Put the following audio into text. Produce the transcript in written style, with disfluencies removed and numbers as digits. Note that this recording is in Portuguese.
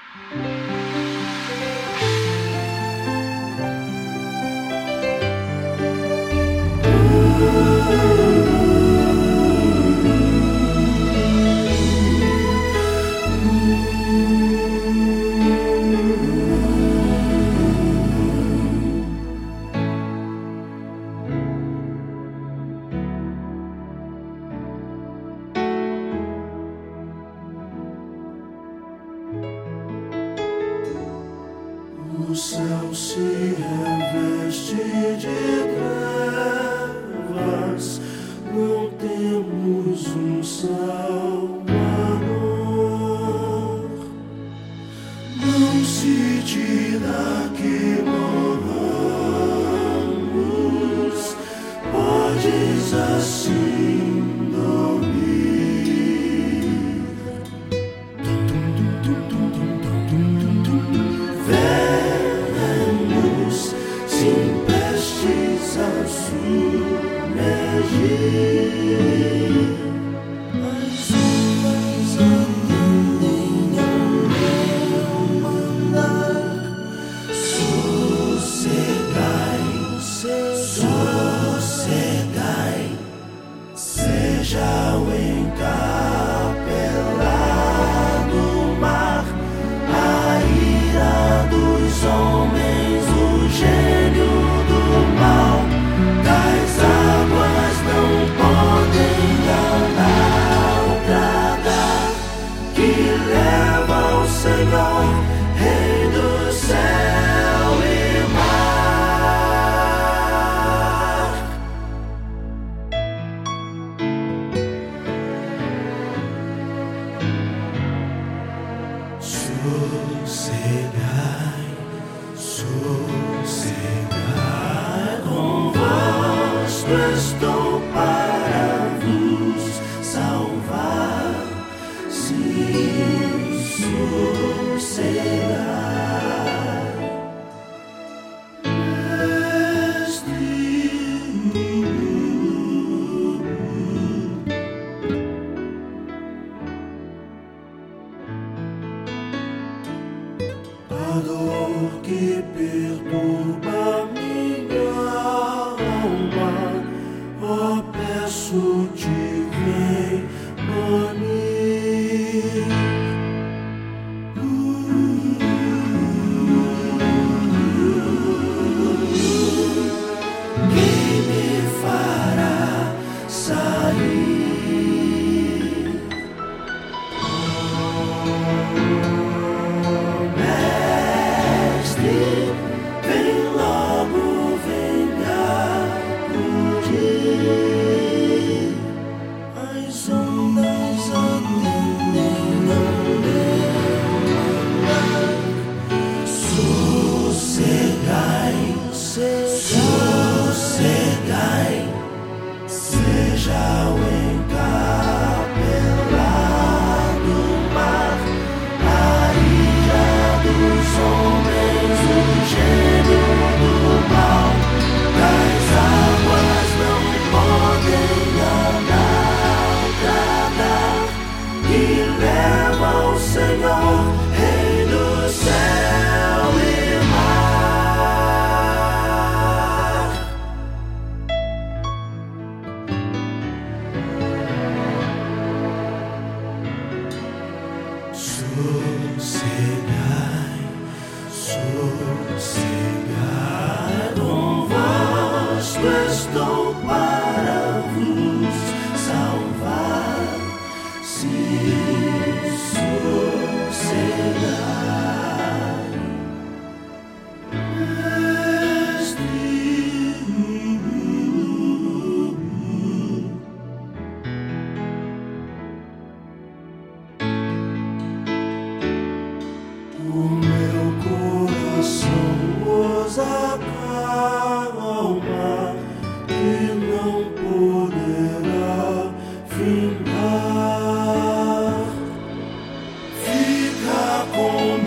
O céu se reveste de trevas, não temos um Salvador. Não se dirá que morramos, podes assim dormir. Sem prestes a submergir, as ondas atendem ao meu mandar. Sossegai, sossegai, seja o encapelado mar, a ira dos homens, o gênio do mal, tais águas não podem naufragar, que leva ao Senhor, Rei do céu e mar. Sossegai, sossegai, convosco estou para vos salvar. Sim, sossegai, Mestre. A dor que perturba minha alma, ó, peço-te, vem banir. Quem me fará sair? Vem logo, venha acudir. As ondas atendem ao meu mandar. Sossegai, sossegai, seja o encapelado mar, a ira dos homens, o gênio do mal, tais águas não podem naufragar, que leva ao Senhor, Rei do céu e mar. Sossegai, sossegai, convosco estou para vos salvar. Sim, sossegai, Mestre. O meu coração os acalma, que não poderá findar. Fica com